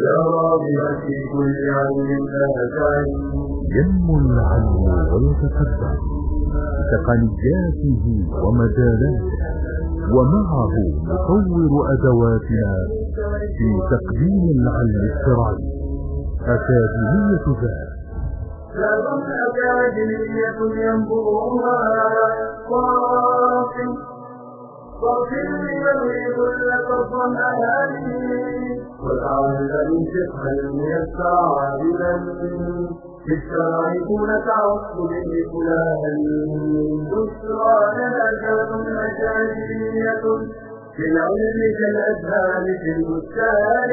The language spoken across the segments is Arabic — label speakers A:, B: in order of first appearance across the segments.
A: رابعا في كل علم أتاني.
B: ينمو العلم ويتقدم بتقنياته ومجالاته، ومعه نطور أدواتنا في تقديم العلم الشرعي. أكاديمية ذات
A: لهم أكاديمية ينبوها واغفر لمن يضل فضلا أهالي، والعامل من فقه الميسر عابدا في الشرع دون تعصب لفلان. بشرى لنا ذات أكاديمية في العلم كالأزهار في البستان.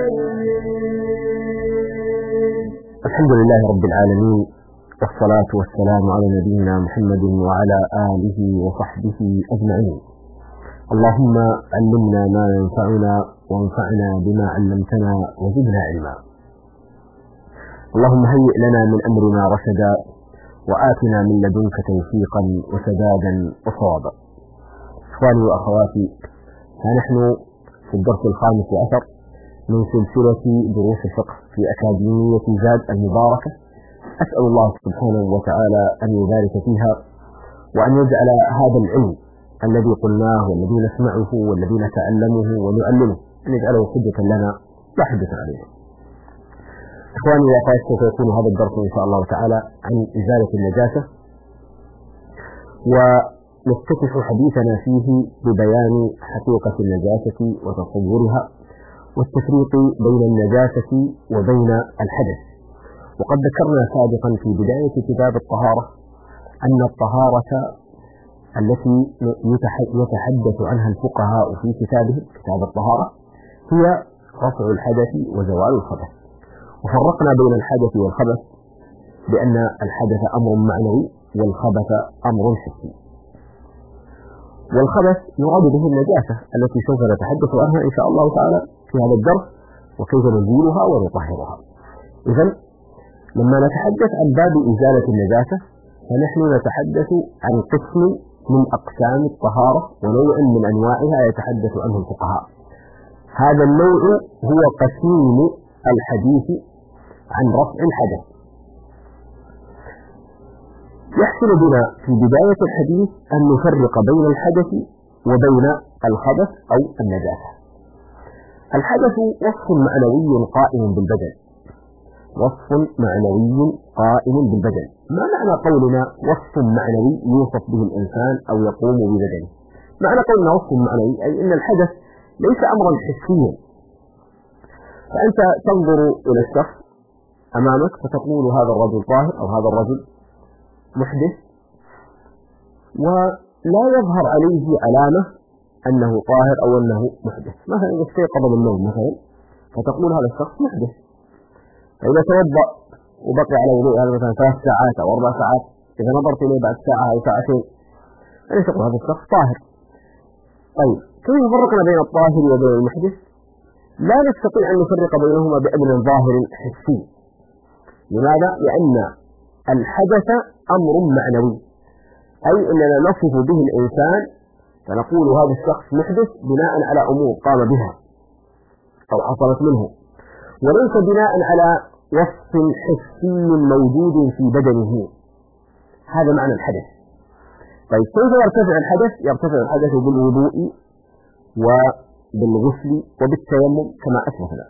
C: الحمد لله رب العالمين، والصلاة والسلام على نبينا محمد وعلى آله وصحبه أجمعين. اللهم علمنا ما ينفعنا وانفعنا بما علمتنا وزدنا علما. اللهم هيئ لنا من أمرنا رشدا، وآتنا من لدنك توفيقا وسدادا وصوابا. إخواني وأخواتي، فنحن في الدرس 15 من سلسلة دروس الفقه في أكاديمية زاد المباركة. أسأل الله سبحانه وتعالى أن يبارك فيها، وأن يجعل هذا العلم الذي قلناه والذي نسمعه والذي نتعلمه ونعلمه أن يجعله حجة لنا لا حجة علينا. إخواني وأخواتي، سوف يكون هذا الدرس إن شاء الله تعالى عن إزالة النجاسة، ونفتتح حديثنا فيه ببيان حقيقة النجاسة وتصورها والتفريق بين النجاسة وبين الحدث. وقد ذكرنا سابقا في بداية كتاب الطهارة أن الطهارة التي يتحدث عنها الفقهاء في كتابهم كتاب الطهارة هي رفع الحدث وزوال الخبث. وفرقنا بين الحدث والخبث بأن الحدث أمر معنوي والخبث أمر حسي. والخبث يراد به النجاسة التي سوف نتحدث عنها إن شاء الله تعالى في هذا الدرس، وكيف نزيلها ونطهرها. إذن لما نتحدث عن باب إزالة النجاسة فنحن نتحدث عن قسم من أقسام الطهارة ونوع من أنواعها يتحدث عنه الفقهاء. هذا النوع هو قسيم الحديث عن رفع الحدث. يحصل بنا في بداية الحديث أن نفرق بين الحدث وبين الخبث أو النجاسة. الحدث وصف معنوي قائم بالبدن، وصف معنوي قائم بالبدن. ما معنى قولنا وصف معنوي يوصف به الإنسان أو يقوم ببدنه؟ معنى قولنا وصف معنوي أي أن الحدث ليس أمرا حسيا. فأنت تنظر إلى الشخص أمامك فتقول هذا الرجل طاهر أو هذا الرجل محدث، ولا يظهر عليه علامة أنه طاهر أو أنه محدث. مثلا إذا استيقظ من النوم مثلا فتقول هذا الشخص محدث، فإذا توضأ وبقي على وضوء هذا مثلا 3 ساعات أو 4 ساعات، إذا نظرت إليه بعد ساعة أو ساعتين أن تقول هذا الشخص طاهر. طيب كيف فرقنا بين الطاهر وبين المحدث؟ لا نستطيع أن نفرق بينهما بأمر ظاهر حسي. لماذا؟ لأن الحدث أمر معنوي، أي أننا نصف به الإنسان فنقول هذا الشخص محدث بناء على أمور قام بها أو حصلت منه، وليس بناء على وصف حسي موجود في بدنه. هذا معنى الحدث. طيب كيف يرتفع الحدث؟ يرتفع الحدث بالوضوء وبالغسل وبالتيمم كما أسلفنا.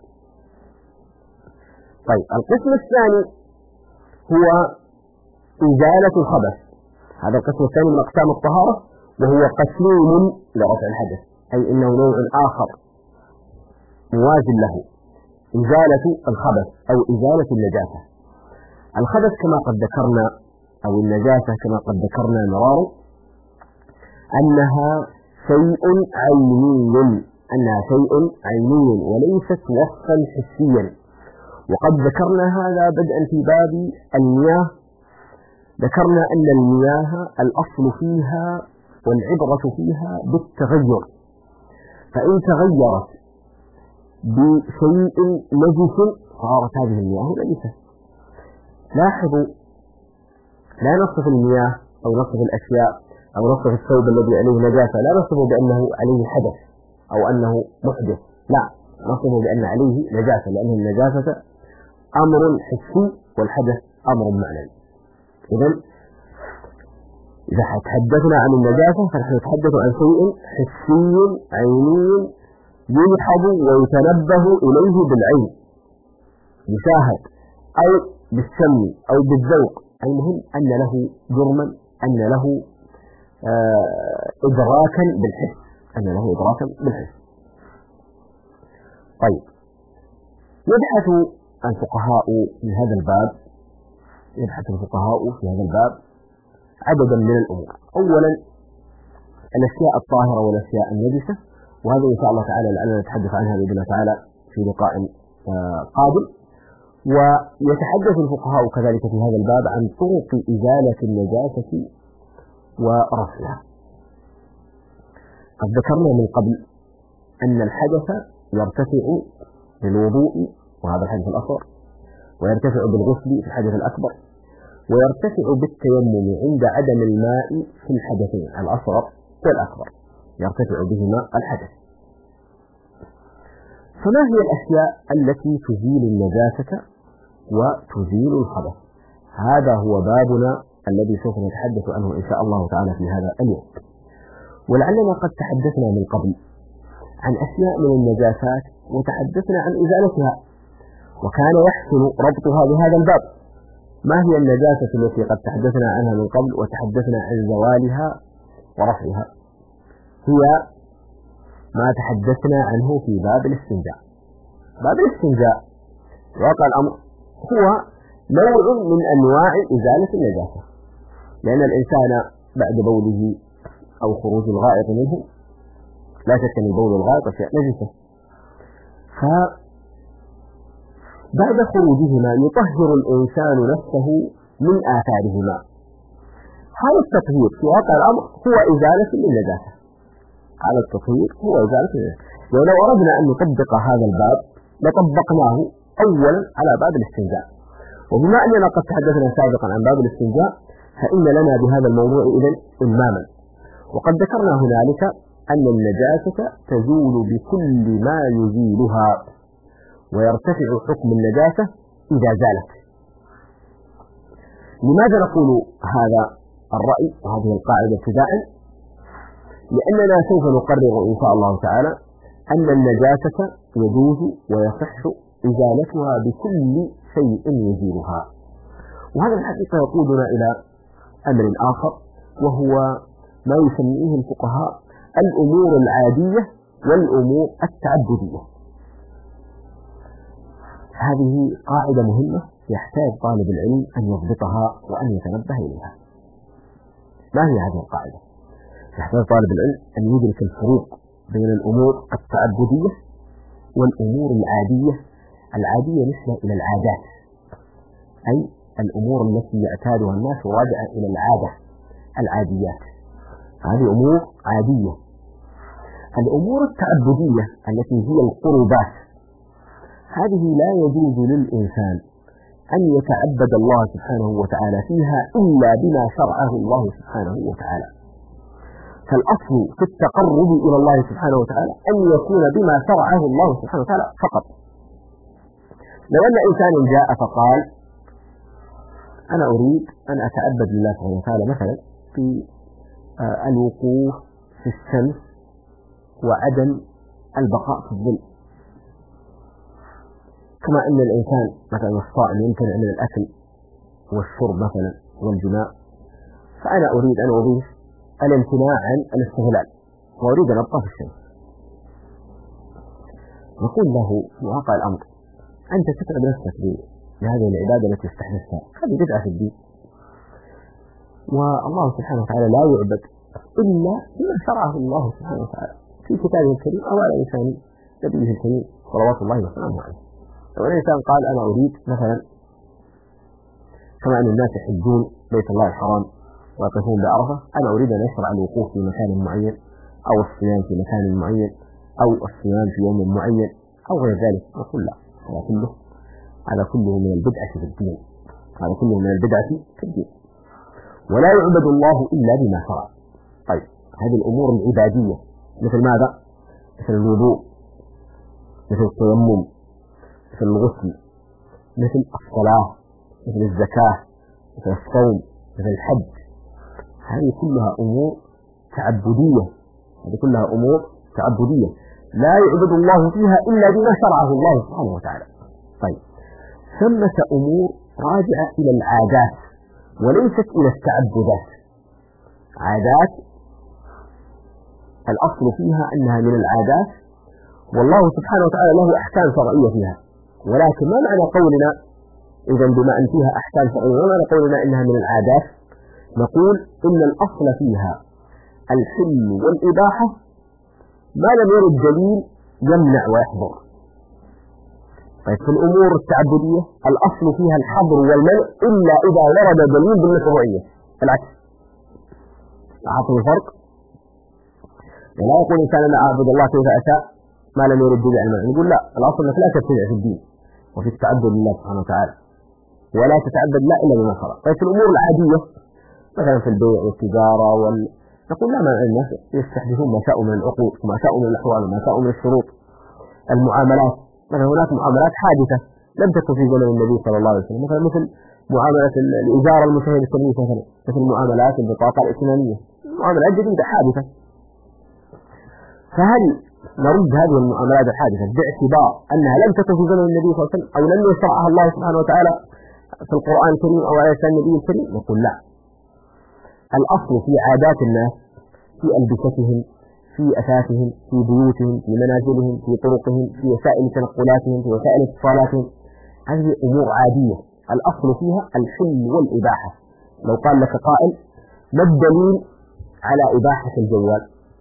C: طيب القسم الثاني هو إزالة الخبث. هذا القسم الثاني من أقسام الطهارة، وهو قسيم لرفع الحدث، أي إنه نوع آخر موازن له، إزالة الخبث أو إزالة النجاسة. الخبث كما قد ذكرنا أو النجاسة كما قد ذكرنا مرارا أنها شيء عيني وليست وصفا حسيا. وقد ذكرنا هذا بدءا في باب المياه. ذكرنا أن المياه الأصل فيها والعبرة فيها بالتغير، فإن تغيرت بشيء نجس صارت هذه المياه نجسة. لاحظوا، لا نصف المياه أو نصف الأشياء أو نصف الثوب الذي عليه نجاسة لا نصف بأنه عليه حدث أو أنه محدث، لا، نصفه بأن عليه نجاسة، لأن النجاسة أمر حسي والحدث أمر معنوي. إذا تحدثنا عن النجاسة فنحن نتحدث عن شيء حسي عيني يلحظ ويتنبه إليه بالعين، يشاهد أو بالسمع أو بالذوق. المهم أن له جرما، أن له إدراكا بالحس، أن له إدراكا بالحس. طيب، يبحث الفقهاء في هذا الباب، في هذا الباب عددا من الأمور. أولا الأشياء الطاهرة والأشياء النجسة، وهذا إن شاء الله تعالى لعلنا نتحدث عنها بإذن الله تعالى في لقاء قادم. ويتحدث الفقهاء كذلك في هذا الباب عن طرق إزالة النجاسة ورفعها. قد ذكرنا من قبل أن الحدث يرتفع بالوضوء، وهذا الحدث الأصغر، ويرتفع بالغسل في الحدث الأكبر، ويرتفع بالتيمم عند عدم الماء في الحدثين الأصغر والأكبر، يرتفع بهما الحدث. فما هي الأشياء التي تزيل النجاسة وتزيل الحدث؟ هذا هو بابنا الذي سوف نتحدث عنه إن شاء الله تعالى في هذا اليوم. ولعلنا قد تحدثنا من قبل عن أشياء من النجاسات وتحدثنا عن إزالتها، وكان يحسن ربطها بهذا الباب. ما هي النجاسة التي قد تحدثنا عنها من قبل وتحدثنا عن زوالها ورفعها؟ هي ما تحدثنا عنه في باب الاستنجاء. باب الاستنجاء واقع الأمر هو نوع من أنواع إزالة النجاسة، لأن الإنسان بعد بوله أو خروج الغائط منه، لا شك أن البول والغائط أشياء نجسة، فبعد خروجهما يطهر الإنسان نفسه من آثارهما. هذا التطهير في واقع الأمر هو إزالة للنجاسة. هذا التطهير هو إزالة النجاسة. ولو أردنا أن نطبق هذا الباب لطبقناه أولا على باب الاستنجاء. وبما أننا قد تحدثنا سابقا عن باب الاستنجاء فإن لنا بهذا الموضوع إذن إماما. وقد ذكرنا هنالك أن النجاسة تزول بكل ما يزيلها، ويرتفع حكم النجاسة إذا زالت. لماذا نقول هذا الرأي وهذه القاعدة ابتداء؟ لأننا سوف نقرر إن شاء الله تعالى أن النجاسة يجوز ويصح إزالتها بكل شيء يزيلها. وهذا الحقيقة يقودنا إلى أمر آخر، وهو ما يسميه الفقهاء الأمور العادية والأمور التعبدية. هذه قاعدة مهمة يحتاج طالب العلم أن يضبطها وأن يتنبه إليها. ما هي هذه القاعدة؟ يحتاج طالب العلم أن يدرك الفروق بين الأمور التعبدية والأمور العادية. العادية نسبة إلى العادات، أي الأمور التي يعتادها الناس راجعة إلى العادة، العاديات، هذه أمور عادية. الأمور التعبدية التي هي القربات، هذه لا يجوز للإنسان أن يتعبد الله سبحانه وتعالى فيها إلا بما شرعه الله سبحانه وتعالى. فالأصل في التقرب إلى الله سبحانه وتعالى أن يكون بما شرعه الله سبحانه وتعالى فقط. لو أن إنسان جاء فقال أنا أريد أن أتعبد لله سبحانه وتعالى مثلا في الوقوف في الشمس وعدم البقاء في الظل، كما أن الإنسان مثلا الصائم يمكن من الأكل والشرب مثلا والجماع، فأنا أريد أن أضيف الامتناع عن الاستغلال وأريد أن أبقى في الشمس. نقول له في واقع الأمر أنت تتعب نفسك بهذه العبادة التي استحدثتها، هذه بدعة في الدين، والله سبحانه وتعالى لا يعبد إلا بما شرعه الله سبحانه وتعالى في كتابه الكريم أو على لسان نبيه الكريم صلوات الله وسلامه عليه. لو أن الإنسان قال أنا أريد مثلا كما أن الناس يحجون بيت الله الحرام ويقفون بعرفة، أنا أريد أن أشرع الوقوف في مكان معين أو الصيام في مكان معين أو الصيام في يوم معين أو غير ذلك، نقول لا، هذا كله من البدعة في الدين، هذا كله من البدعة في الدين، ولا يعبد الله إلا بما شرع. طيب هذه الأمور العبادية مثل ماذا؟ مثل الوضوء مثل التيمم، مثل الغسل، مثل الصلاة، مثل الزكاة، مثل الصوم، مثل الحج. هذه كلها أمور تعبدية، لا يعبد الله فيها إلا بما شرعه الله سبحانه وتعالى. طيب، ثمة أمور راجعة إلى العادات وليست إلى التعبدات. عادات الأصل فيها أنها من العادات، والله سبحانه وتعالى له أحكام شرعية فيها. ولكن ما معنى قولنا إذا بما أن فيها أحكام شرعية، ما معنى قولنا إنها من العادات؟ نقول إن الأصل فيها الحل والإباحة ما لم يرد دليل يمنع ويحظر. طيب، في الأمور التعبدية الأصل فيها الحظر والمنع إلا إذا ورد دليل بالمشروعية. العكس، لاحظتوا الفرق؟ لا يقول الإنسان أنا أعبد الله كيف أشاء ما لم يرد دليل على المنع. نقول لا، الأصل أنك لا تبتدع في الدين وفي التعبد لله سبحانه وتعالى، ولا تتعبد لا إلا بما شرع. طيب، في الأمور العادية مثلا في البيع والتجارة نقول لا، مانع الناس يستحدثون ما شاءوا من العقود وما شاءوا من الأحوال وما شاءوا من الشروط. المعاملات مثلا، هناك معاملات حادثة لم تكن في زمن النبي صلى الله عليه وسلم، مثل معاملة الإجارة المشهورة بالتمييز، مثل معاملات البطاقة الائتمانية، معاملات جديدة حادثة. فهل نرد هذه المعاملات الحادثة باعتبار أنها لم تكن في زمن النبي صلى الله عليه وسلم أو لم يشرعها الله سبحانه وتعالى في القرآن الكريم أو على لسان النبي الكريم؟ نقول لا، الأصل في عادات الناس، في ألبستهم، في أثاثهم، في بيوتهم، في منازلهم، في طرقهم، في وسائل تنقلاتهم، في وسائل اتصالاتهم. هذه أمور عادية الأصل فيها الحل والإباحة. لو قال لك قائل ما الدليل على إباحة الجوال؟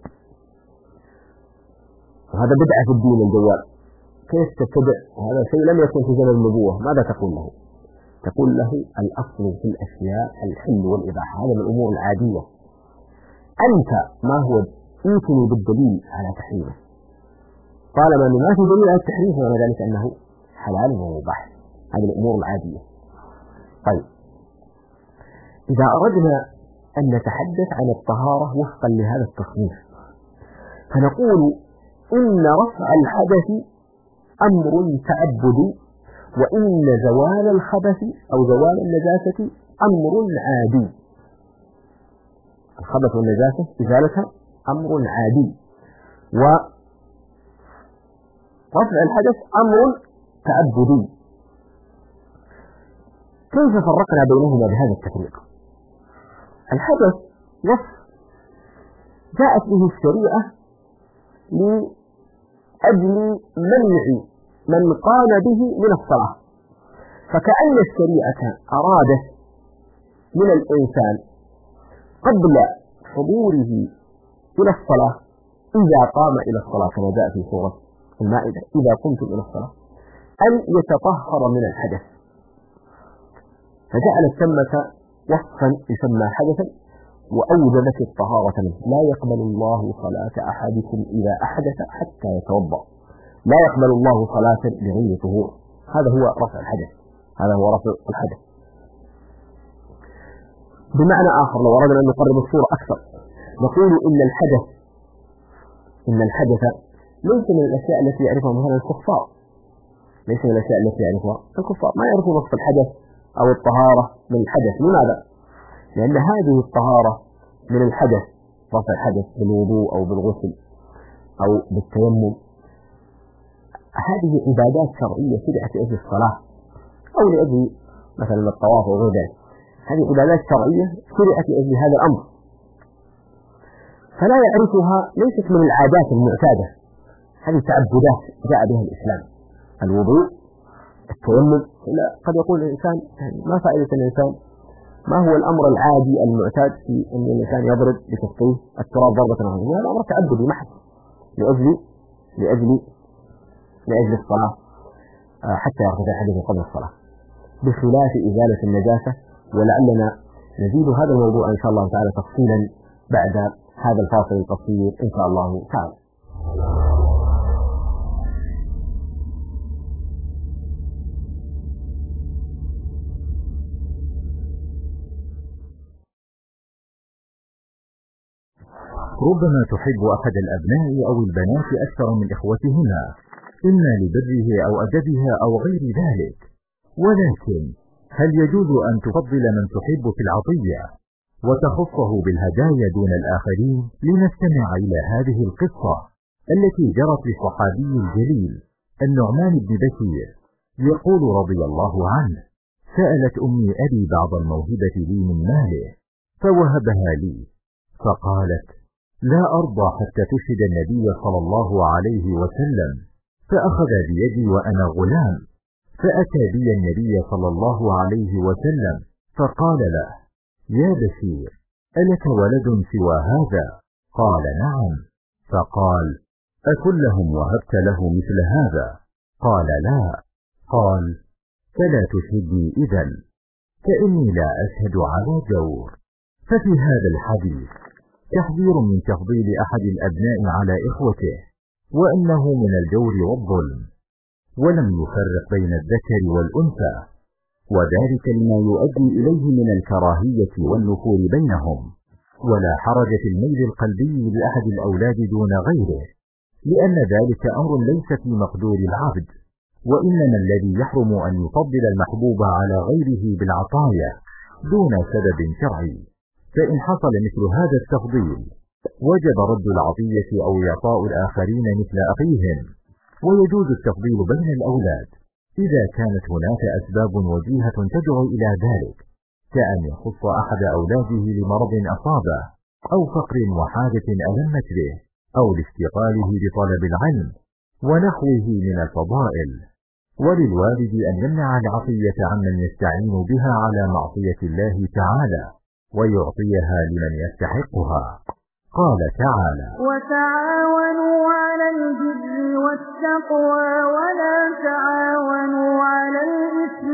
C: وهذا بدعة في الدين الجوال، كيف تتبع هذا شيء لم يكن في زمن النبوة؟ ماذا تقول له؟ تقول له الأصل في الأشياء الحل والإباحة، هذا من الأمور العادية. أنت ما هو يمكن بالدليل على تحريمه، طالما ما في دليل على التحريم فمعنى ذلك أنه حلال ومباح. هذه الأمور العادية. طيب، إذا أردنا أن نتحدث عن الطهارة وفقا لهذا التصنيف فنقول إن رفع الحدث أمر تعبدي، وإن زوال الخبث أو زوال النجاسة أمر عادي. الخبث والنجاسة إزالتها أمر عادي، ورفع الحدث أمر تعبدي. كيف فرقنا بينهما بهذا التفريق؟ الحدث وصف جاءت به الشريعة لأجل منع من قام به من الصلاة، فكأن الشريعة أرادت من الإنسان قبل حضوره إلى الصلاة إذا قام إلى الصلاة كما جاء في سورة المائدة إذا قمتم إلى الصلاة أن يتطهر من الحدث، فجعلت ثمة وصفا يسمى حدثا وأوجبت الطهارة منه. لا يقبل الله صلاة أحدكم إذا أحدث حتى يتوضأ، لا يقبل الله صلاة بغير طهور. هذا هو رفع الحدث، هذا هو رفع الحدث. بمعنى آخر لو أردنا أن نقرب الصورة أكثر نقول إن الحدث ليس من الأشياء التي يعرفها مثلا الكفار، ليس من الأشياء التي يعرفها الكفار، ما يعرفون وصف الحدث أو الطهارة من الحدث. لماذا؟ لأن هذه الطهارة من الحدث، رفع الحدث بالوضوء أو بالغسل أو بالتيمم، هذه عبادات شرعية شرعت لأجل الصلاة أو لأجل مثلا الطواف وغير ذلك. هذه عبادات شرعية شرعت لأجل هذا الأمر، فلا يعرفها، ليست من العادات المعتادة. هذه تعبدات جاء بها الإسلام، الوضوء، التيمم. قد يقول الإنسان ما فائدة الإنسان، ما هو الأمر العادي المعتاد في أن الإنسان يضرب بكفيه التراب ضربة واحدة؟ هذا أمر تعبدي محض لأجل الصلاة حتى يرتفع حدثه قبل الصلاة، بخلاف إزالة النجاسة. ولعلنا نزيد هذا الموضوع إن شاء الله تعالى تفصيلا بعد هذا الفاصل القصير إن شاء الله تعالى.
B: ربما تحب أحد الأبناء أو البنات أكثر من إخوتهما، إما لبره أو أدبها أو غير ذلك. ولكن هل يجوز أن تفضل من تحب في العطية وتخصه بالهدايا دون الآخرين؟ لنستمع إلى هذه القصة التي جرت للصحابي الجليل النعمان بن بشير، يقول رضي الله عنه: سألت أمي أبي بعض الموهبة لي من ماله فوهبها لي، فقالت: لا أرضى حتى تشهد النبي صلى الله عليه وسلم، فأخذ بيدي وأنا غلام، فأتى بي النبي صلى الله عليه وسلم فقال له: يا بشير، ألك ولد سوى هذا؟ قال: نعم. فقال: أكلهم وهبت له مثل هذا؟ قال: لا. قال: فلا تشهدني إذن، فإني لا أشهد على جور. ففي هذا الحديث تحذير من تفضيل أحد الأبناء على إخوته، وأنه من الجور والظلم، ولم يفرق بين الذكر والأنثى، وذلك لما يؤدي إليه من الكراهية والنفور بينهم. ولا حرج في الميل القلبي لأحد الأولاد دون غيره، لأن ذلك أمر ليس في مقدور العبد، وإنما الذي يحرم أن يفضل المحبوب على غيره بالعطايا دون سبب شرعي. فإن حصل مثل هذا التفضيل وجب رد العطية أو إعطاء الآخرين مثل أخيهم. ويجوز التفضيل بين الأولاد إذا كانت هناك أسباب وجيهة تدعو إلى ذلك، كأن يخص أحد أولاده لمرض أصابه، أو فقر وحاجة ألمت به، أو لاستقاله بطلب العلم ونحوه من الفضائل. وللوالد أن يمنع العطية عمن يستعين بها على معصية الله تعالى، ويعطيها لمن يستحقها. قال تعالى:
D: وتعاونوا على البر والتقوى ولا تعاونوا على الإثم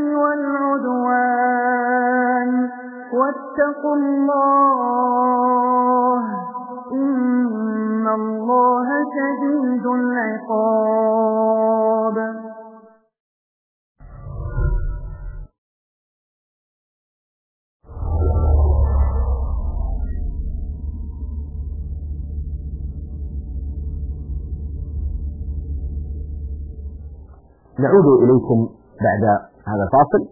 D: والعدوان واتقوا الله إن الله شديد العقاب.
C: نعود إليكم بعد هذا الفاصل،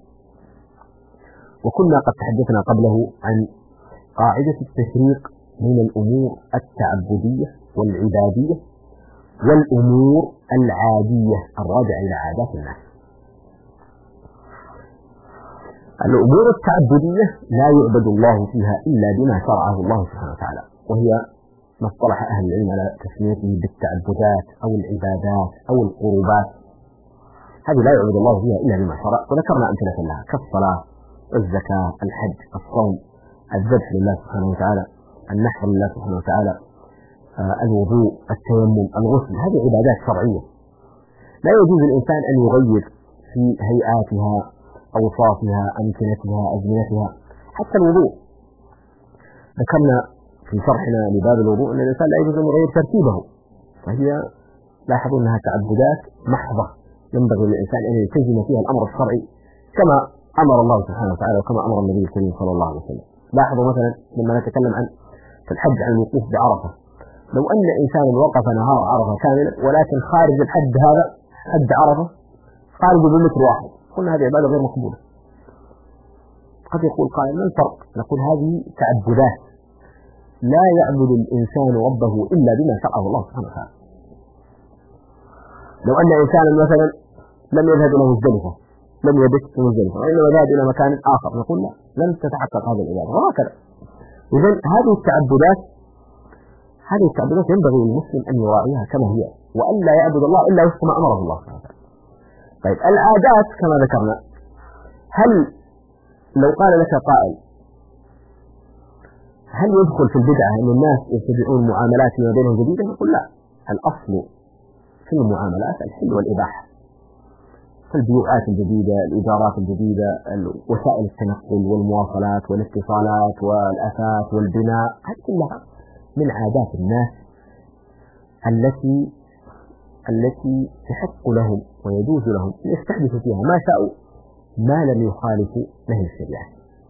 C: وكنا قد تحدثنا قبله عن قاعدة التفريق بين الأمور التعبدية والعبادية والأمور العادية الراجعة إلى عادات الناس. الأمور التعبدية لا يعبد الله فيها إلا بما شرعه الله سبحانه وتعالى، وهي ما اصطلح أهل العلم على تسميته بالتعبدات أو العبادات أو القربات. هذه لا يعبد الله فيها إلا بما شرع، وذكرنا أمثلة لها كالصلاة، الزكاة، الحج، الصوم، الذبح لله سبحانه وتعالى، النحر لله سبحانه وتعالى، الوضوء، التيمم، الغسل. هذه عبادات شرعية لا يجوز الإنسان أن يغير في هيئاتها، أوصافها، أمكنتها، أزمنتها. حتى الوضوء ذكرنا في شرحنا لباب الوضوء أن الإنسان لا يجوز أن يغير ترتيبه، فهي لاحظوا أنها تعبدات محضة ينبغي للإنسان أن يلتزم فيها الأمر الشرعي كما أمر الله سبحانه وتعالى وكما أمر النبي الكريم صلى الله عليه وسلم. لاحظوا مثلا لما نتكلم عن في الحج عن الوقوف بعرفة، لو أن إنسانا وقف نهار عرفة كاملا ولكن خارج الحد هذا حد عرفة خارج بمتر واحد، قلنا هذه عبادة غير مقبولة. قد يقول قائل: ما الفرق؟ نقول هذه تعبدات لا يعبد الإنسان ربه إلا بما شرعه الله سبحانه وتعالى. لو أن إنسانا مثلا لم يذهب إلى مزدلفة، لم يبت في مزدلفة، وإنما ذهب إلى مكان آخر، نقول لا، لن تتحقق هذه العبادة، وهكذا. إذن هذه التعبدات ينبغي للمسلم أن يراعيها كما هي، وأن لا يعبد الله إلا وفق ما أمره الله سبحانه وتعالى. طيب العادات كما ذكرنا، هل لو قال لك قائل هل يدخل في البدعة أن الناس يتبعون معاملات فيما بينهم جديدة؟ نقول لا، الأصل في المعاملات الحل والإباحة، في البيوعات الجديدة، الإدارات الجديدة، وسائل التنقل والمواصلات والاتصالات والأثاث والبناء، هذه كلها من عادات الناس التي تحق لهم ويجوز لهم أن يستحدثوا فيها ما شاءوا ما لم يخالفوا نهي الشريعة.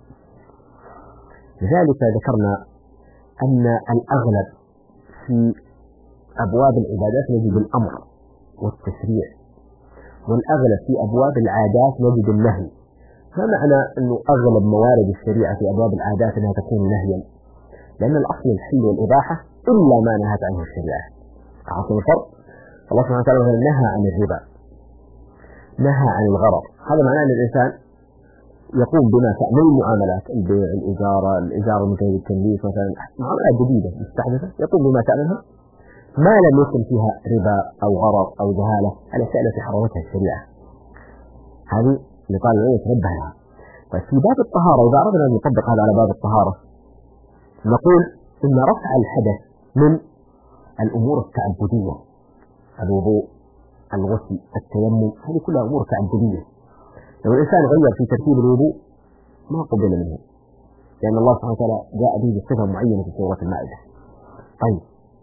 C: لذلك ذكرنا أن الأغلب في أبواب العبادات يجب الأمر والتشريع، والأغلب في أبواب العادات نجد النهي. ما معنى أنه أغلب موارد الشريعة في أبواب العادات أنها تكون نهيا؟ لأن الأصل الحل والإباحة إلا ما نهت عنه الشريعة. عاصم الفرق، الله سبحانه وتعالى نهى عن الربا، نهى عن الغرر. هذا معناه أن الإنسان يقوم بما من المعاملات، البيع، الإجارة من غير التمليك مثلا، معاملات جديدة مستحدثة يقوم بما تعلمها ما لم يكن فيها ربا أو غرر أو جهالة، الأشياء التي حرمتها الشريعة. هذه لطالب العلم يتنبه لها. طيب في باب الطهارة، إذا أردنا أن نطبق هذا على باب الطهارة نقول إن رفع الحدث من الأمور التعبدية، الوضوء، الغسل، التيمم، هذه كلها أمور تعبدية. لو الإنسان غير في ترتيب الوضوء ما قبل منه، لأن الله سبحانه وتعالى جاء به بصفة معينة في سورة المائدة. طيب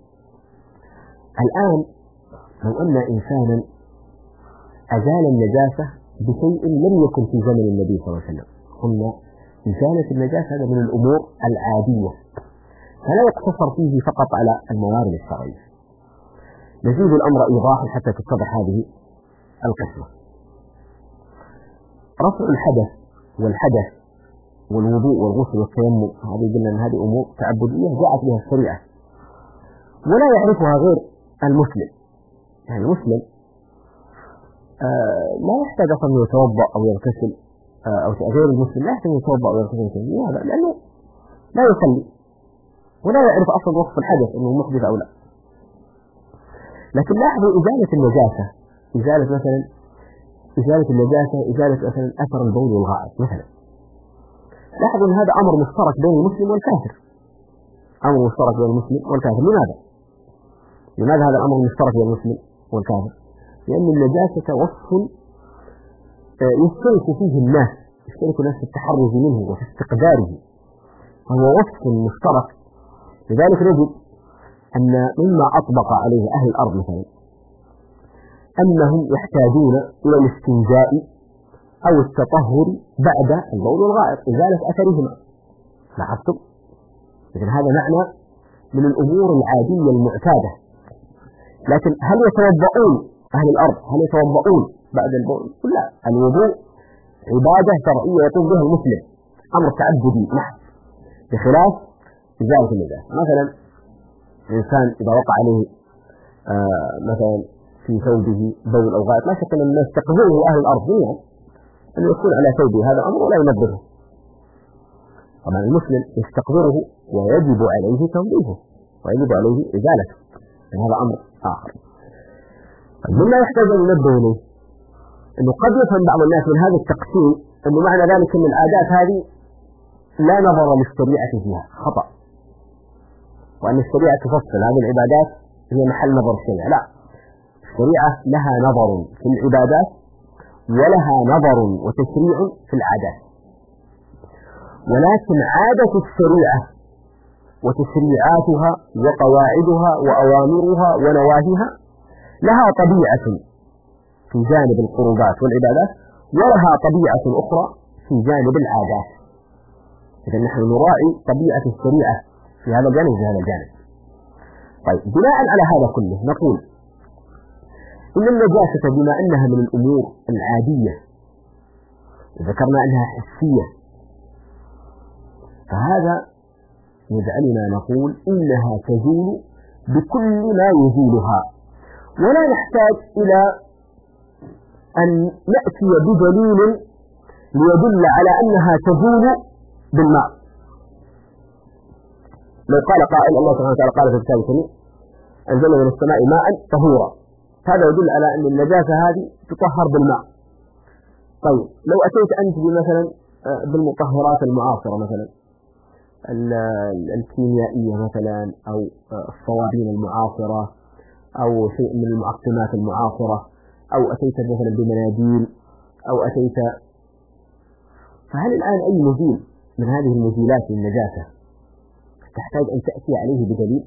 C: الآن لو أن إنسانا أزال النجاسة بشيء لم يكن في زمن النبي صلى الله عليه وسلم، قلنا إزالة النجاسة هذا من الأمور العادية، فلا يقتصر فيه فقط على الموارد الشرعية. نزيد الأمر إيضاحا حتى تتضح هذه القسمة. رفع الحدث والحدث والوضوء والغسل والتيمم، هذه قلنا أن هذه أمور تعبدية جاءت بها الشريعة ولا يعرفها غير المسلم. يعني المسلم لا يحتاج أصلا أن يتوضأ أو يغتسل، أو غير المسلم لا يحتاج أن يتوضأ أو يغتسل، لأنه لا يصلي ولا يعرف أصلا وصف الحدث أنه محدث أو لا. لكن لاحظوا إزالة النجاسة، إزالة النجاسة، إزالة مثلا أثر البول والغائط مثلا، لاحظوا أن هذا أمر مشترك بين المسلم والكافر، أمر مشترك بين المسلم والكافر. لماذا هذا الأمر مشترك بين المسلم والكافر؟ لأن النجاسة وصف يشترك فيه الناس، في التحرز منه وفي استقداره، فهو وصف مشترك. لذلك نجد أن مما أطبق عليه أهل الأرض مثلا أنهم يحتاجون إلى الاستنجاء أو التطهر بعد البول والغائط، إزالة أثرهما. لاحظتم؟ إذن هذا معنى من الأمور العادية المعتادة. لكن هل يتوضؤون أهل الأرض؟ هل يتوضؤون بعد البول؟ لا، الوضوء عبادة شرعية يقوم بها المسلم، أمر تعبدي محض، بخلاف إزالة النجاسة. مثلا الإنسان إذا وقع عليه مثلا في ثوبه بول أو غائط، لا شك أن الناس تقبله أهل الأرض جميعا أن يكون على ثوبه هذا أمر ولا ينبهه. طبعا المسلم يستقبله ويجب عليه تنظيفه ويجب عليه إزالته، يعني هذا أمر آخر. مما يحتاج أن ننبه له أنه قد يفهم بعض الناس من هذا التقسيم أنه معنى ذلك أن العادات هذه لا نظر للشريعة فيها، خطأ، وأن الشريعة تفصل هذه العبادات هي محل نظر الشريعة. لا، الشريعة لها نظر في العبادات ولها نظر وتشريع في العادات، ولكن عادة الشريعة وتشريعاتها وقواعدها وأوامرها ونواهيها لها طبيعة في جانب القربات والعبادات، ولها طبيعة أخرى في جانب العادات. إذا نحن نراعي طبيعة الشريعة في هذا الجانب وفي هذا الجانب. طيب بناء على هذا كله نقول إن النجاسة بما أنها من الأمور العادية وذكرنا أنها حسية، فهذا يجعلنا نقول إنها تزول بكل ما يزولها، ولا نحتاج إلى أن نأتي بدليل ليدل على أنها تزول بالماء. لو قال قائل الله سبحانه وتعالى قال في الكتاب الكريم أنزلنا من السماء ماء طهورا، هذا يدل على أن النجاسة هذه تطهر بالماء. طيب لو أتيت أنت مثلا بالمطهرات المعاصرة مثلا الكيميائية مثلا أو الصوابين المعاصرة أو شيء من المعقمات المعاصرة، أو أتيت مثلا بمناديل أو أتيت، فهل الآن أي مزيل من هذه المزيلات للنجاسة تحتاج أن تأتي عليه بدليل؟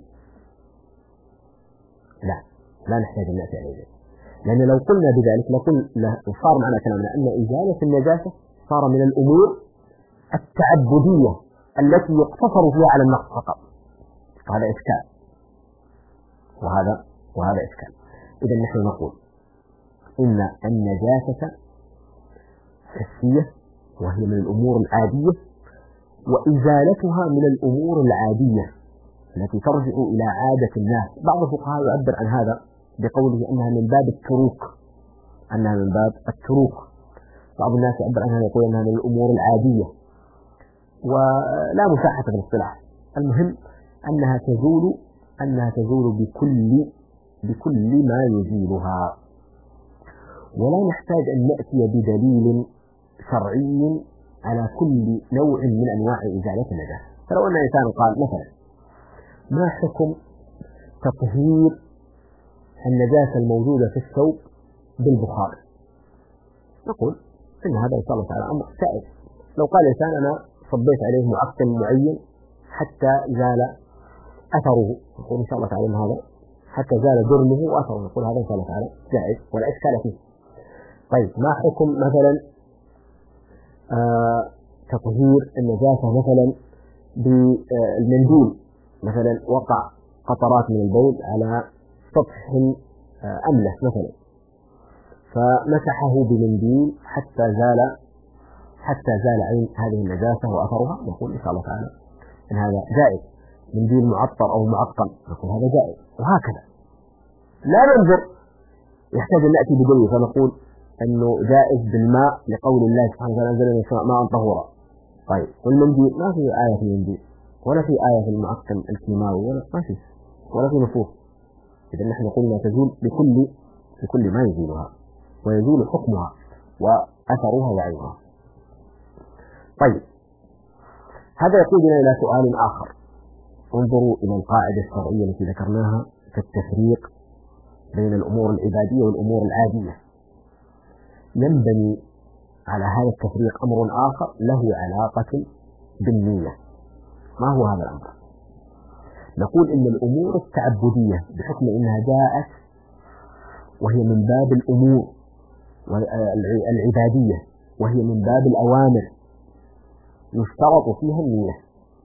C: لا نحتاج أن نأتي عليه بدليل، لأن لو قلنا بذلك صار معنا كلامنا أن إزالة النجاسة صار من الأمور التعبدية التي يقتصر فيها على النقص فقط، وهذا إشكال وهذا إشكال. إذا نحن نقول إن النجاسة حسية وهي من الأمور العادية، وإزالتها من الأمور العادية التي ترجع إلى عادة الناس. بعض الفقهاء يعبر عن هذا بقوله أنها من باب التروك، أنها من باب التروك. بعض الناس يعبر عنها يقول أنها من الأمور العادية، ولا مساحة في الاصطلاح. المهم أنها تزول بكل ما يزيلها، ولا نحتاج أن نأتي بدليل شرعي على كل نوع من أنواع إزالة النجاسة. فلو أن إنسان قال مثلا ما حكم تطهير النجاسة الموجودة في الثوب بالبخار، نقول إن هذا إن شاء الله تعالى أمر سائغ. لو قال إنسان أنا صبيت عليه معقم معين حتى زال أثره، نقول إن شاء الله تعالى هذا حتى زال جرمه وأثره، نقول هذا إن شاء الله تعالى جائز ولا إشكال فيه. طيب ما حكم مثلا تطهير النجاسة مثلا بالمنديل، مثلا وقع قطرات من البول على سطح أملس مثلا فمسحه بمنديل حتى زال عين هذه النجاسة وأثرها، نقول إن شاء الله تعالى إن هذا جائز. منديل معطر أو معقم نقول هذا جائز، وهكذا. لا ننظر يحتاج أن نأتي بدليل فنقول أنه جائز بالماء لقول الله سبحانه وتعالى أنزل من السماء ماء طهورا. طيب والمنديل ما في آية في المنديل ولا في آية في المعقم الكيماوي ولا في نصوص. إذا نحن قلنا تزول بكل ما يزيلها ويزول حكمها وأثرها وعينها. طيب هذا يقودنا إلى سؤال آخر. انظروا إلى القاعدة الشرعية التي ذكرناها في التفريق بين الأمور العبادية والأمور العادية. ينبني على هذا التفريق أمر آخر له علاقة بالنية. ما هو هذا الأمر؟ نقول إن الأمور التعبدية بحكم أنها جاءت وهي من باب الأمور العبادية وهي من باب الأوامر يشترط فيها النية.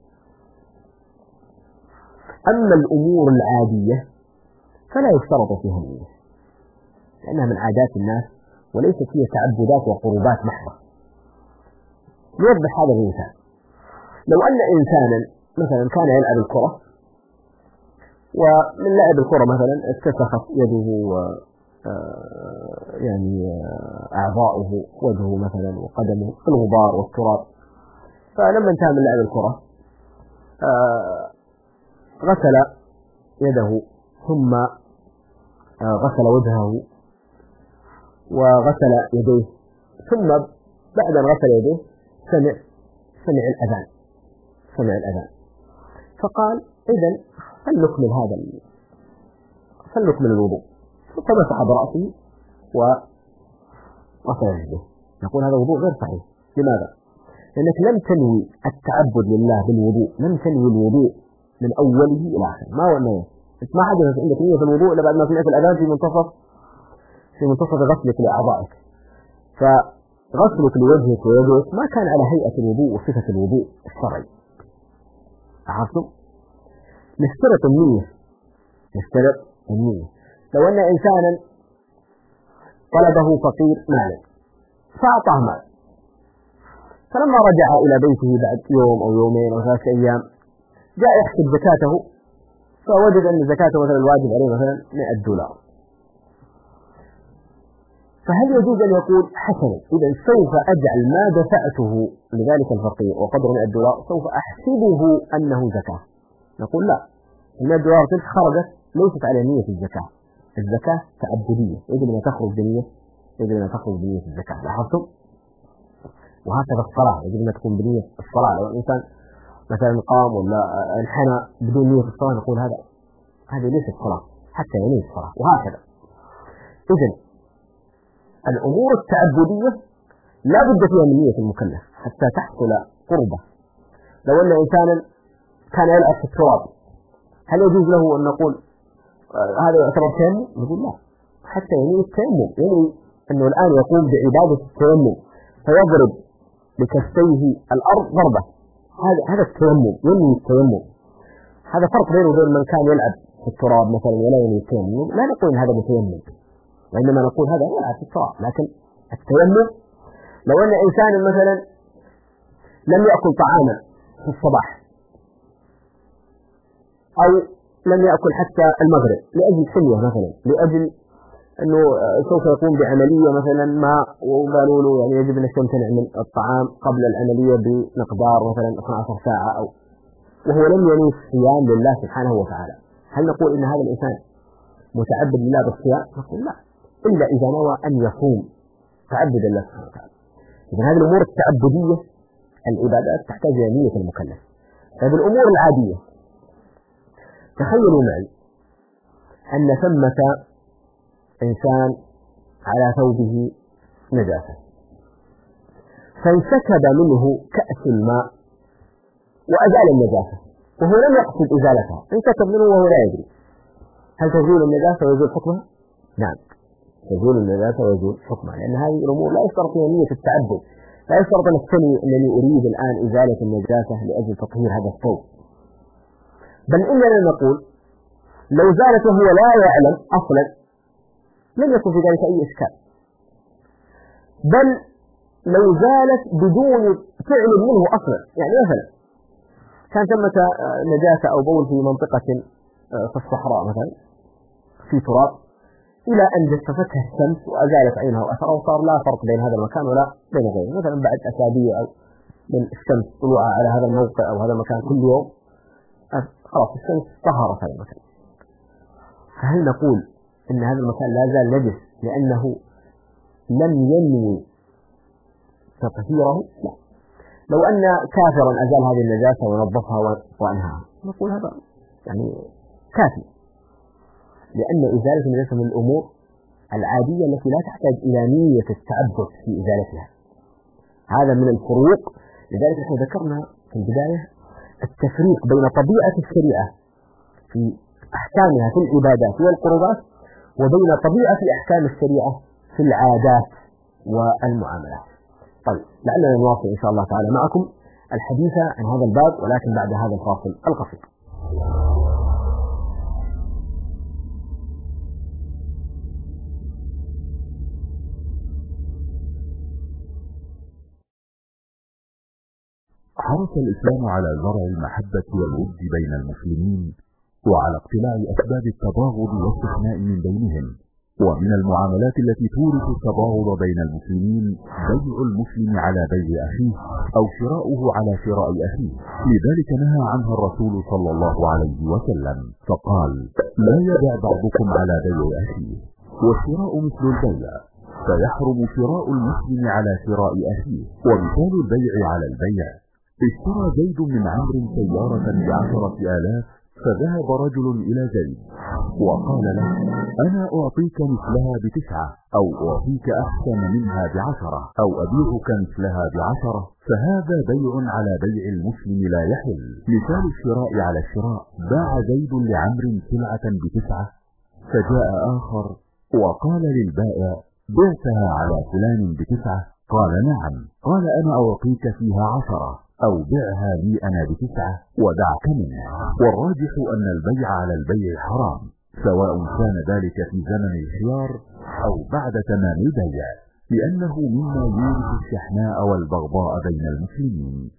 C: أما الأمور العادية فلا يشترط فيها النية لأنها من عادات الناس وليست هي تعبدات وقربات محضة. نوضح هذا المثال. لو أن إنسانا مثلا كان يلعب الكرة ومن لعب الكرة مثلا اتسخت يده أعضاؤه وجهه مثلا وقدمه في الغبار والتراب، فلما انتهى من لعب الكرة غسل يده ثم غسل وجهه وغسل يديه، ثم بعد أن غسل يديه سمع الأذان فقال إذن فلنكمل الوضوء، فمسح برأسه وغسل يديه. نقول هذا وضوء غير صحيح. لماذا؟ لأنك لم تنوي التعبد لله بالوضوء، لم تنوي الوضوء من أوله إلى آخره. ما هو النية؟ أنت ما حدث عندك نية في الوضوء إلا بعد ما سمعت الأذان في منتصف غسلك لأعضائك. فغسلك لوجهك ويديك ما كان على هيئة الوضوء وصفة الوضوء الشرعي. لاحظتم؟ نشترط النية. لو أن إنسانا طلبه فقير مالا فأعطاه مال، فلما رجع إلى بيته بعد يوم أو يومين أو 3 أيام جاء يحسب زكاته فوجد أن زكاته مثلا الواجب عليه مثلا $100. فهل يجوز أن يقول حسنا إذا سوف أجعل ما دفعته لذلك الفقير وقدر $100 سوف أحسبه أنه زكاة؟ نقول لا، $100 تلك خرجت ليست على نية الزكاة. الزكاة تعبدية، يجب أن تخرج بنية الزكاة. لاحظتم؟ وهكذا الصلاة يجب أن تكون بنية الصلاة. لو الإنسان مثلا قام ولا انحنى بدون نية الصلاة نقول هذه ليست صلاة حتى ينوي الصلاة. وهكذا. إذن الأمور التعبدية لا بد فيها من نية المكلف حتى تحصل قربة. لو أن إنسانا كان يلعب في التراب هل يجوز له أن نقول هذا يعتبر تيمم؟ نقول لا، حتى ينوي التيمم، ينوي أنه الآن يقوم بعبادة التيمم فيضرب بكفيه الأرض ضربة، هذا التيمم، ينوي التيمم. هذا فرق بينه وبين من كان يلعب في التراب مثلا ولا ينوي التيمم. لا نقول هذا متيمم، وإنما نقول هذا لا في الصلاة. لكن التيمم لو أن إنسان مثلا لم يأكل طعاما في الصباح أو لم يأكل حتى المغرب لأجل سنية مثلا، لأجل أنه سوف يقوم بعملية مثلا ما، وقالوا له يعني يجب أن تمتنع من الطعام قبل العملية بمقدار مثلا 12 ساعة، أو وهو لم ينوي الصيام لله سبحانه وتعالى، هل نقول إن هذا الإنسان متعبد لله بالصيام؟ نقول لا، إلا إذا نوى أن يصوم تعبد لله سبحانه وتعالى. إذن هذه الأمور التعبدية العبادات تحتاج إلى نية المكلف. طيب الأمور العادية، تخيلوا معي أن ثمة إنسان على ثوبه نجاسة فانسكب منه كأس الماء وأزال النجاسة وهو لم يقصد إزالتها، انسكب منه وهو لا يدري، هل تزول النجاسة ويزول حكمها؟ نعم، تزول النجاسة ويزول حكمها، لأن هذه الأمور لا يشترط فيها نية التعبد، لا يشترط أن أستني أنني أريد الآن إزالة النجاسة لأجل تطهير هذا الثوب، بل إننا نقول لو زالت وهو لا يعلم أصلا لم يكن في ذلك أي إشكال، بل لو زالت بدون فعل منه أصلا. يعني مثلا كان ثمة نجاسة أو بول في منطقة في الصحراء مثلا في تراب، إلى أن جففتها الشمس وأزالت عينها وأثرها وصار لا فرق بين هذا المكان ولا بين غيره، مثلا بعد أسابيع أو من الشمس طلوعها على هذا الموقع أو هذا المكان كل يوم، خلاص الشمس طهرت هذا المكان، فهل نقول إن هذا المكان لا زال نجس لأنه لم ينوي تطهيره؟ لا. لو أن كافرا أزال هذه النجاسة ونظفها وأنهاها نقول هذا يعني كافي، لأن إزالة النجاسة من الأمور العادية التي لا تحتاج إلى نية التعبد في إزالتها، هذا من الفروق. لذلك نحن ذكرنا في البداية التفريق بين طبيعة الشريعة في أحكامها في العبادات والقربات وبين طبيعة أحكام الشريعة في العادات والمعاملات. طيب لعلنا نواصل إن شاء الله تعالى معكم الحديث عن هذا الباب، ولكن بعد هذا الفاصل القصير.
B: حرص الإسلام على زرع المحبة والود بين المسلمين وعلى اقتلاع أسباب التباغض والاستثناء من بينهم، ومن المعاملات التي تورث التباغض بين المسلمين بيع المسلم على بيع أخيه أو شراؤه على شراء أخيه، لذلك نهى عنها الرسول صلى الله عليه وسلم فقال: لا يبع بعضكم على بيع أخيه، والشراء مثل البيع، فيحرم شراء المسلم على شراء أخيه. ومثال البيع على البيع: اشترى زيد من عمرو سيارة ب10,000، فذهب رجل إلى زيد وقال له: أنا أعطيك مثلها ب9، أو أعطيك أحسن منها ب10، أو أبيعك مثلها ب10، فهذا بيع على بيع المسلم لا يحل. مثال الشراء على الشراء: باع زيد لعمرو سلعة ب9، فجاء آخر وقال للبائع: بعتها على فلان ب9، قال: نعم. قال: أنا أعطيك فيها 10، أو بعها لي أنا ب9 ودعك منه. والراجح أن البيع على البيع حرام، سواء كان ذلك في زمن الخيار أو بعد تمام البيع، لأنه مما يورث الشحناء والبغضاء بين المسلمين.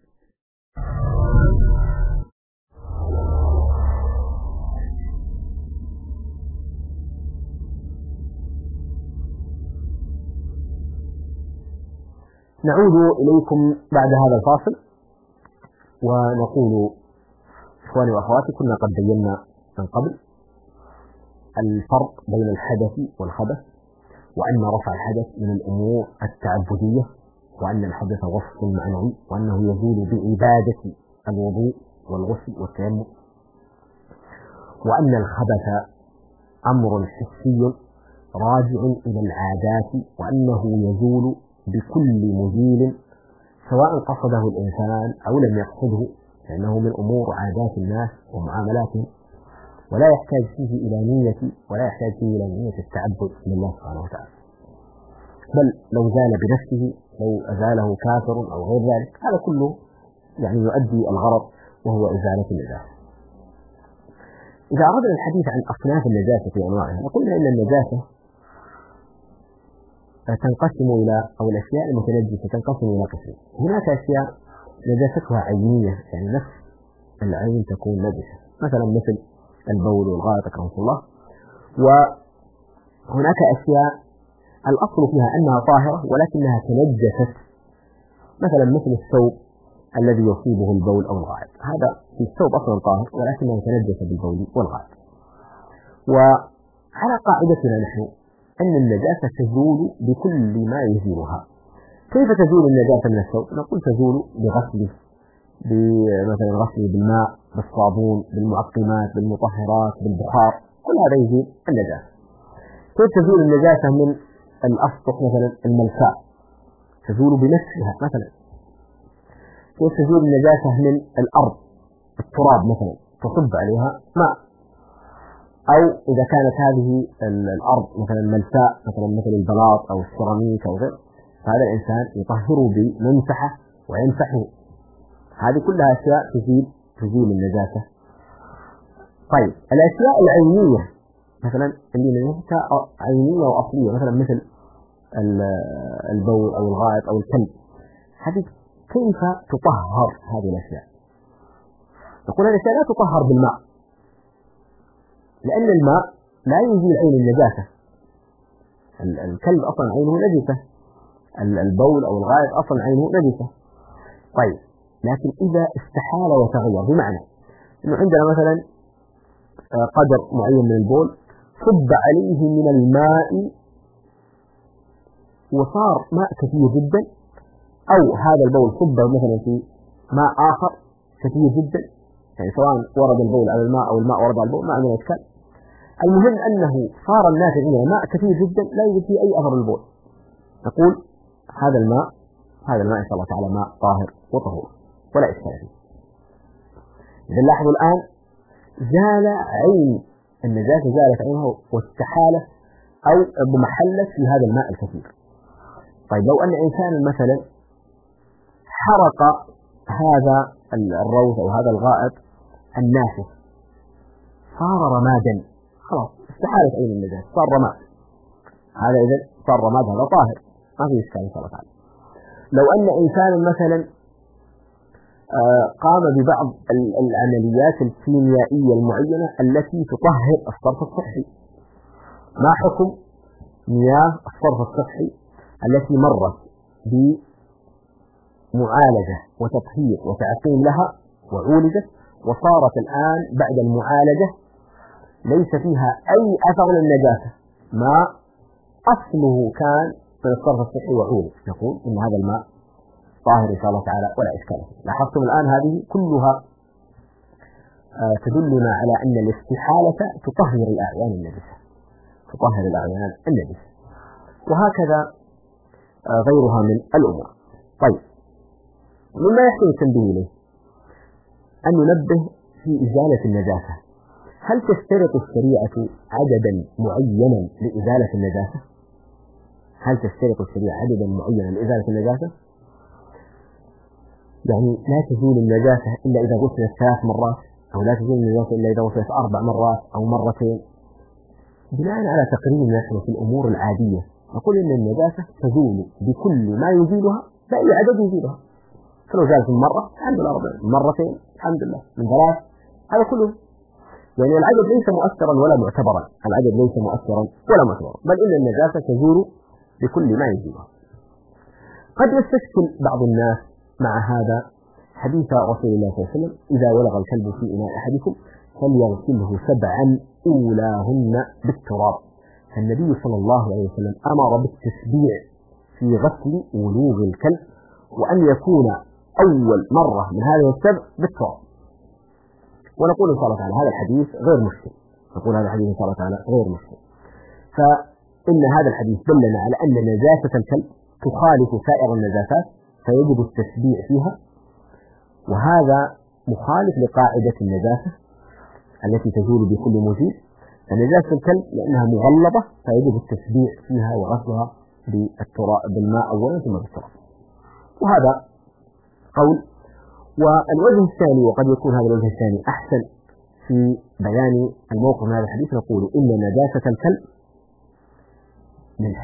C: نعود إليكم بعد هذا الفاصل ونقول: إخواني وأخواتي، كنا قد بينا من قبل الفرق بين الحدث والخبث، وأن رفع الحدث من الأمور التعبدية، وأن الحدث وصف معنوي، وأنه يزول بعبادة الوضوء والغسل والتيمم، وأن الخبث أمر حسي راجع إلى العادات، وأنه يزول بكل مزيل سواء قصده الإنسان أو لم يقصده، لأنه من أمور عادات الناس ومعاملاتهم، ولا يحتاج فيه إلى نية التعبد لله سبحانه وتعالى، بل لو زال بنفسه، لو أزاله كافر أو غير ذلك، هذا كله يعني يؤدي الغرض وهو إزالة النجاسة. إذا أردنا الحديث عن أصناف النجاسة في أنواعها، قلنا إن النجاسة تنقسم إلى أو الأشياء المتنجسة تنقسم إلى قسمين. هناك أشياء نجاستها عينية، يعني نفس العين تكون نجسة، مثلا مثل البول والغائط رحمه الله. وهناك أشياء الأصل فيها أنها طاهرة ولكنها تنجست، مثلا مثل الثوب الذي يصيبه البول أو الغائط، هذا في الثوب أصلا طاهر ولكنه تنجس بالبول والغائط. وعلى قاعدتنا نحن أن النجاسة تزول بكل ما يزيلها. كيف تزول النجاسة من الثوب؟ نقول تزول بغسله، مثلا غسله بالماء، بالصابون، بالمعقمات، بالمطهرات، بالبخار، كل هذا يزيل النجاسة. كيف تزول النجاسة من الأسطح مثلا الملساء؟ تزول بمسحها مثلا. كيف تزول النجاسة من الأرض التراب مثلا؟ تصب عليها ماء. أو إذا كانت هذه الأرض مثلا ملساء، مثلا مثل البلاط أو السيراميك أو غيره، فهذا الإنسان يطهره بممسحه ويمسحه. هذه كلها أشياء تزيل النجاسة. طيب الأشياء العينية مثلا اللي نجاسة عينية وأصلية، مثلا مثل البول أو الغائط أو الكلب، هذه كيف تطهر هذه الأشياء؟ نقول هذه الأشياء لا تطهر بالماء، لأن الماء لا يزيل عين النجاسة. الكلب أصلا عينه نجسة، البول أو الغائط أصلا عينه نجسة. طيب لكن إذا استحال وتغير، بمعنى أنه عندنا مثلا قدر معين من البول صب عليه من الماء وصار ماء كثير جدا، أو هذا البول صب مثلا في ماء آخر كثير جدا، يعني سواء ورد البول على الماء أو الماء ورد على البول ما عندنا إشكال. المهم أنه صار الناتج منه ماء كثير جدا لا يوجد فيه أي أثر البول، نقول هذا الماء إن شاء الله تعالى ماء طاهر وطهور ولا إشكال فيه. إذا لاحظوا الآن زال عين النجاسة، زالت عينها واستحالة أو بمحلة في هذا الماء الكثير. طيب لو أن إنسان مثلا حرق هذا الروث أو هذا الغائط الناشف صار رمادا، خلاص استحالت عين النجاسة، صار رماد، هذا إذا صار رماد هذا طاهر ما في إشكال إن شاء الله تعالى. لو أن إنسان مثلا قام ببعض العمليات الكيميائية المعينة التي تطهر الصرف الصحي، ما حكم مياه الصرف الصحي التي مرت بمعالجة وتطهير وتعقيم لها وعولجت وصارت الآن بعد المعالجة ليس فيها أي أثر للنجاسة، ما أصله كان من الصرف الصحي وعولج، نقول إن هذا الماء طاهر إن شاء الله تعالى ولا إشكال فيه. لاحظتم الآن هذه كلها تدلنا على أن الاستحالة تطهر الأعيان النجسة، تطهر الأعيان النجسة، وهكذا غيرها من الأمور. طيب مما يحسن التنبيه إليه أن ننبه في إزالة النجاسة، هل تشترط الشريعة عددا معينا لإزالة النجاسة؟ هل تشترط الشريعة عددا معينا لإزالة النجاسة؟ يعني لا تزول النجاسة إلا إذا غسلت 3 مرات، أو لا تزول النجاسة إلا إذا غسلت 4 مرات أو مرتين. بناء على تقرير نحن في الأمور العادية نقول إن النجاسة تزول بكل ما يزيلها بأي عدد يزيلها، فلو زالت من مرة الحمد لله، مرتين الحمد لله، من 3 هذا كله. يعني العدد ليس مؤثرا ولا معتبرا، العدد ليس مؤثرا ولا معتبرا، بل إن النجاسة تزول بكل ما يزيلها. قد يستشكل بعض الناس مع هذا حديث رسول الله صلى الله عليه وسلم: إذا ولغ الكلب في إناء أحدكم فليغسله 7 أولاهن بالتراب. فالنبي صلى الله عليه وسلم أمر بالتشبيع في غسل ولوغ الكلب، وأن يكون أول مرة من هذه السبع بالتراب. ونقول إن شاء الله تعالى هذا الحديث غير مشكل، نقول هذا الحديث إن شاء الله تعالى غير مشكل. فإن هذا الحديث دلنا على أن نجاسة الكلب تخالف سائر النجاسات فيجب التشبيع فيها، وهذا مخالف لقاعدة النجاسة التي تزول بكل مزيل. فنجاسة الكلب لأنها مغلظة فيجب التشبيع فيها وغسلها بالماء أولا ثم بالتراب، وهذا قول. والوجه الثاني، وقد يكون هذا الوجه الثاني أحسن في بيان الموقف من هذا الحديث، نقول إن نجاسة الكلب من حيث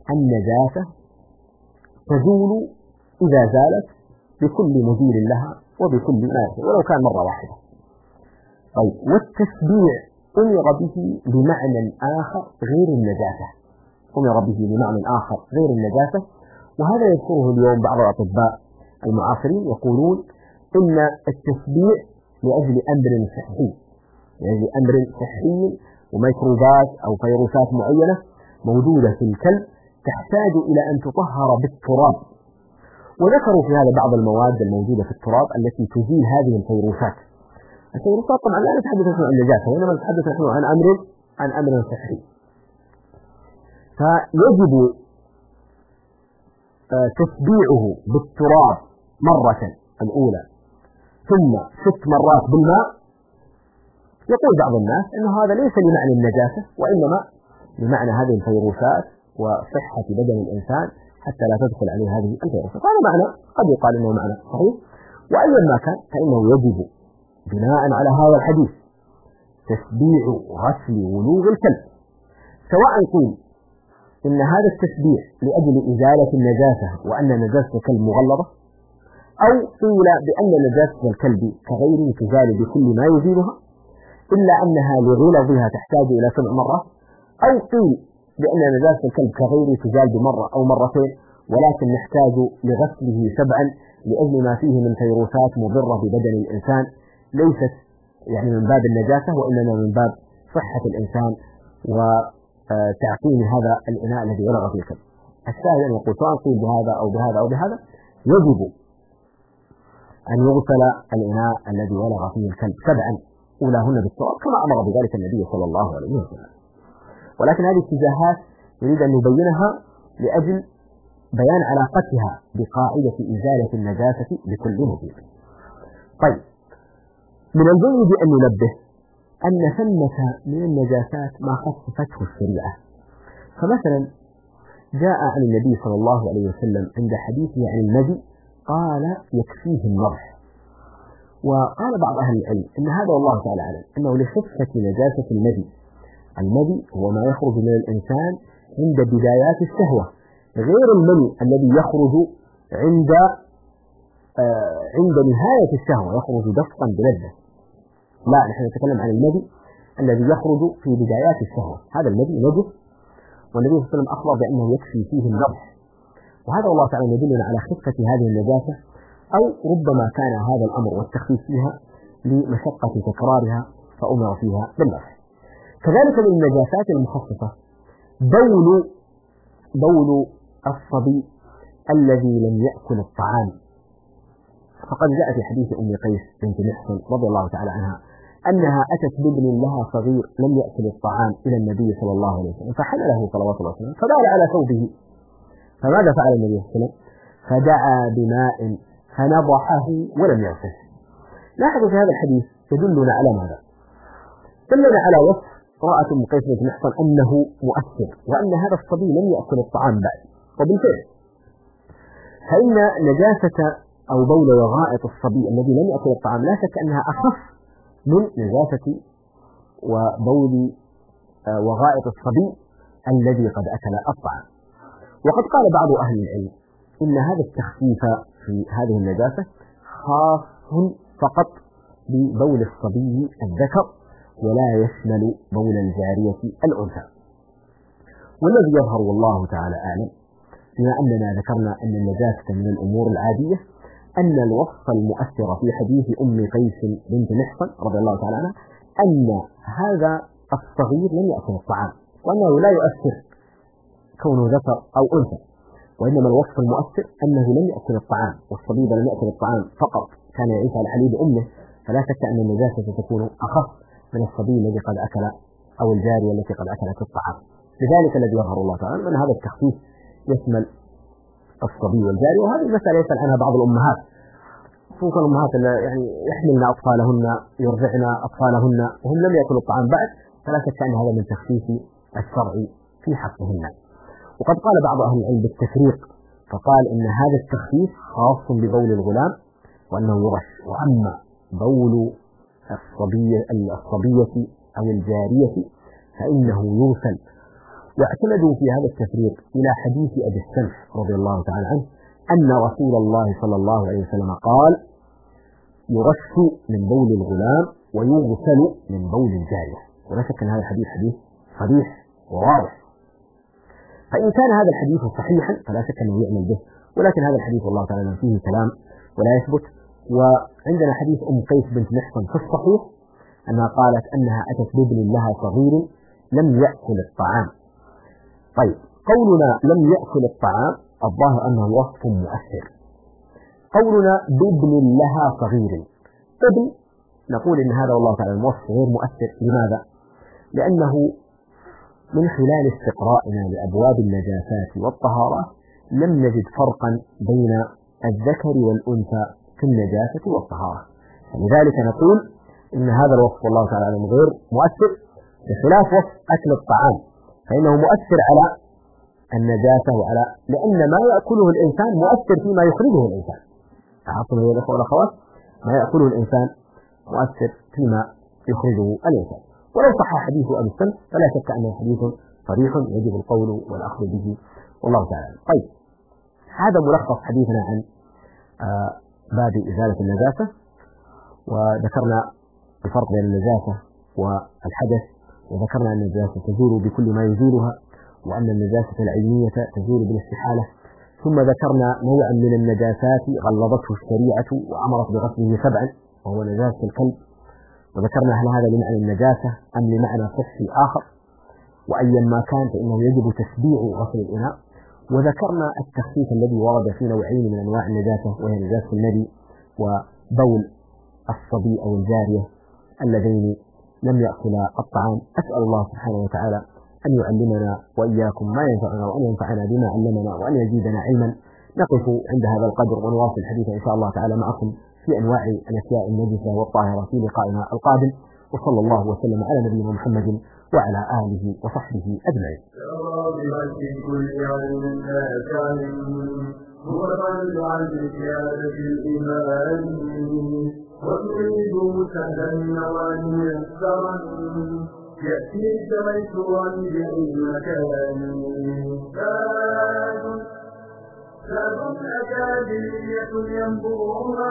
C: النجاسة تزول إذا زالت بكل مزيل لها وبكل نافع ولو كان مرة واحدة. طيب، والتشبيع أمر به بمعنى آخر غير النجاسة، أمر به بمعنى آخر غير النجاسة، وهذا يذكره اليوم بعض الأطباء المعاصرين، يقولون إن التشبيع لأجل أمر صحي، لأجل أمر صحي وميكروبات أو فيروسات معينة موجودة في الكلب تحتاج إلى أن تطهر بالتراب، وذكروا في هذا بعض المواد الموجودة في التراب التي تزيل هذه الفيروسات. الفيروسات طبعا لا نتحدث عن النجاسة، وإنما نتحدث نحن عن أمر صحي. فيجب تشبيعه بالتراب مرة الأولى ثم 6 مرات بالماء. يقول بعض الناس أن هذا ليس لمعنى النجاسة، وإنما لمعنى هذه الفيروسات وصحة بدن الإنسان حتى لا تدخل عليه هذه الفيروسات. هذا معنى قد يقال أنه معنى صحيح، وأيا ما كان فإنه يجب بناء على هذا الحديث تشبيع غسل ولوغ الكلب، سواء قيل إن هذا التشبيع لأجل إزالة النجاسة وأن نجاسة الكلب مغلظة، أو قيل بأن نجاسة الكلب كغيره تزال بكل ما يزيلها إلا أنها لغلظها تحتاج إلى 7 مرات، أو قيل بأن نجاسة الكلب كغيره تزال بمرة أو مرتين ولكن نحتاج لغسله 7 لأجل ما فيه من فيروسات مضرة ببدن الإنسان، ليست يعني من باب النجاسة وإنما من باب صحة الإنسان وتعقيم هذا الإناء الذي ولغ فيه الكلب. الشاهد أن يقول سواء قيل بهذا أو بهذا أو بهذا يجب أن يغسل الإناء الذي ولغ فيه الكلب 7 أولاهن بالتراب كما أمر بذلك النبي صلى الله عليه وسلم. ولكن هذه اتجاهات يريد أن نبينها لأجل بيان علاقتها بقاعدة إزالة النجاسة بكل مزيل. طيب، من الجيد أن ننبه أن ثمة من النجاسات ما خصصته الشريعة. فمثلا جاء عن النبي صلى الله عليه وسلم عند حديثه عن المذي قال يكفيه النضح، وقال بعض أهل العلم إن هذا والله تعالى أعلم أنه لخفة نجاسة المذي. المذي هو ما يخرج من الإنسان عند بدايات الشهوة، غير المني الذي يخرج عند نهاية الشهوة، يخرج دفقا بلذة. لا، نحن نتكلم عن المذي الذي يخرج في بدايات الشهوة، هذا المذي نجس، والنبي صلى الله عليه وسلم أخبر بأنه يكفي فيه النضح، وهذا والله تعالى يدلنا على خفة هذه النجاسة، أو ربما كان هذا الأمر والتخفيف فيها لمشقة تكرارها فأمر فيها بالنضح. كذلك من النجاسات المخصصة بول الصبي الذي لم يأكل الطعام، فقد جاء في حديث أم قيس بنت محصن رضي الله تعالى عنها أنها أتت بابن لها صغير لم يأكل الطعام إلى النبي صلى الله عليه وسلم، فحمله صلوات الله عليه وسلم فبال على ثوبه، فماذا فعل النبي صلى الله عليه وسلم؟ فدعا بماء فنضحه ولم يغسله. لاحظوا في هذا الحديث يدلنا على ماذا؟ دلنا على وصف رأت أم قيس بنت محصن أنه مؤثر، وأن هذا الصبي لم يأكل الطعام بعد، وبالفعل فإن نجاسة أو بول وغائط الصبي الذي لم يأكل الطعام لا شك أنها أخف من نجاسة وبول وغائط الصبي الذي قد أكل الطعام. وقد قال بعض أهل العلم إن هذا التخفيف في هذه النجاسة خاص فقط ببول الصبي الذكر ولا يشمل بول الجارية الأنثى. والذي يظهر والله تعالى أعلم بما أننا ذكرنا أن النجاسة من الأمور العادية أن الوصف المؤثر في حديث أم قيس بنت محصن رضي الله تعالى عنها أن هذا الصغير لم يأكل الطعام، وأنه لا يؤثر كونه ذكر أو أنثى، وإنما الوصف المؤثر أنه لم يأكل الطعام، والصبي لم يأكل الطعام فقط كان يعيش على حليب أمه، فلا شك أن النجاسة ستكون أخف من الصبي الذي قد أكل أو الجارية التي قد أكلت الطعام. لذلك الذي يظهر الله تعالى أن هذا التخفيف يشمل الصبي والجارية. وهذه المسألة يسأل عنها بعض الأمهات، خصوصا الأمهات يعني يحملن أطفالهن يرضعن أطفالهن وهم لم يأكلوا الطعام بعد، فلا شك أن هذا من تخفيف الشرع في حقهن. وقد قال بعض أهل العلم بالتفريق، فقال إن هذا التخفيف خاص ببول الغلام وأنه يرش، وأما بول الصبية أو الجارية فإنه يغسل واعتمدوا في هذا التفريق إلى حديث أبي السمح رضي الله تعالى عنه أن رسول الله صلى الله عليه وسلم قال: يرش من بول الغلام ويغسل من بول الجارية. ولا شك أن هذا الحديث حديث صريح وواضح. فإن كان هذا الحديث صحيحا فلا شك أنه يعمل به، ولكن هذا الحديث والله تعالى فيه كلام ولا يثبت. وعندنا حديث أم قيس بنت محصن في الصحيح أنها قالت أنها أتت بابن لها صغير لم يأكل الطعام. طيب، قولنا لم يأكل الطعام الظاهر أنه وصف مؤثر. قولنا بابن لها صغير، ابن نقول إن هذا والله تعالى الوصف غير مؤثر. لماذا؟ لأنه من خلال استقرائنا لأبواب النجاسات والطهارة لم نجد فرقا بين الذكر والأنثى في النجاسة والطهارة، لذلك نقول إن هذا الوصف والله تعالى غير مؤثر، بخلاف وصف أكل الطعام فإنه مؤثر على النجاسة وعلى، لأن ما يأكله الإنسان مؤثر فيما يخرجه الإنسان. تعرفون يا الأخوة والأخوات، ما يأكله الإنسان مؤثر فيما يخرجه الإنسان. ولو صح حديث أبي السمح فلا شك أنه حديث صريح يجب القول والأخذ به والله تعالى. طيب، هذا ملخص حديثنا عن باب إزالة النجاسة، وذكرنا الفرق بين النجاسة والحدث، وذكرنا أن النجاسة تزول بكل ما يزولها، وأن النجاسة العينية تزول بالاستحالة، ثم ذكرنا نوعا من النجاسات غلظته الشريعة وأمرت بغسله 7 وهو نجاسة الكلب، وذكرنا هل هذا لمعنى النجاسة أم لمعنى صحي آخر، وأيا ما كان فإنه يجب تسبيع غسل الإناء. وذكرنا التخفيف الذي ورد في نوعين من أنواع النجاسة، وهي نجاسة المني وبول الصبي أو الجارية اللذين لم يأكلا الطعام. أسأل الله سبحانه وتعالى أن يعلمنا وإياكم ما ينفعنا، وأن ينفعنا بما علمنا، وأن يزيدنا علما. نقف عند هذا القدر ونواصل الحديث إن شاء الله تعالى معكم في أنواع الأشياء النجسة والطاهرة في لقائنا القادم، وصلى الله وسلم على نبينا محمد وعلى آله وصحبه أجمعين.
A: وتريد سهلا وأن يسرا يأتيك ميسورا بأي مكان. باب أكاديمية ينبوها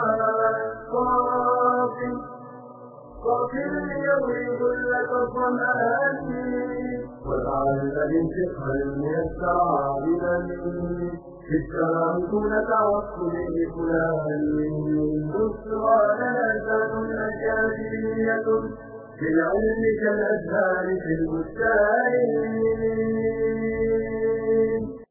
A: صافٍ ليضيء لك الظمآن، واجعل الفقه الميسر عابدا في السلام دون توكل فلان. بشرى جنازات أكاديمية بالعلم كالأزهار في البستان.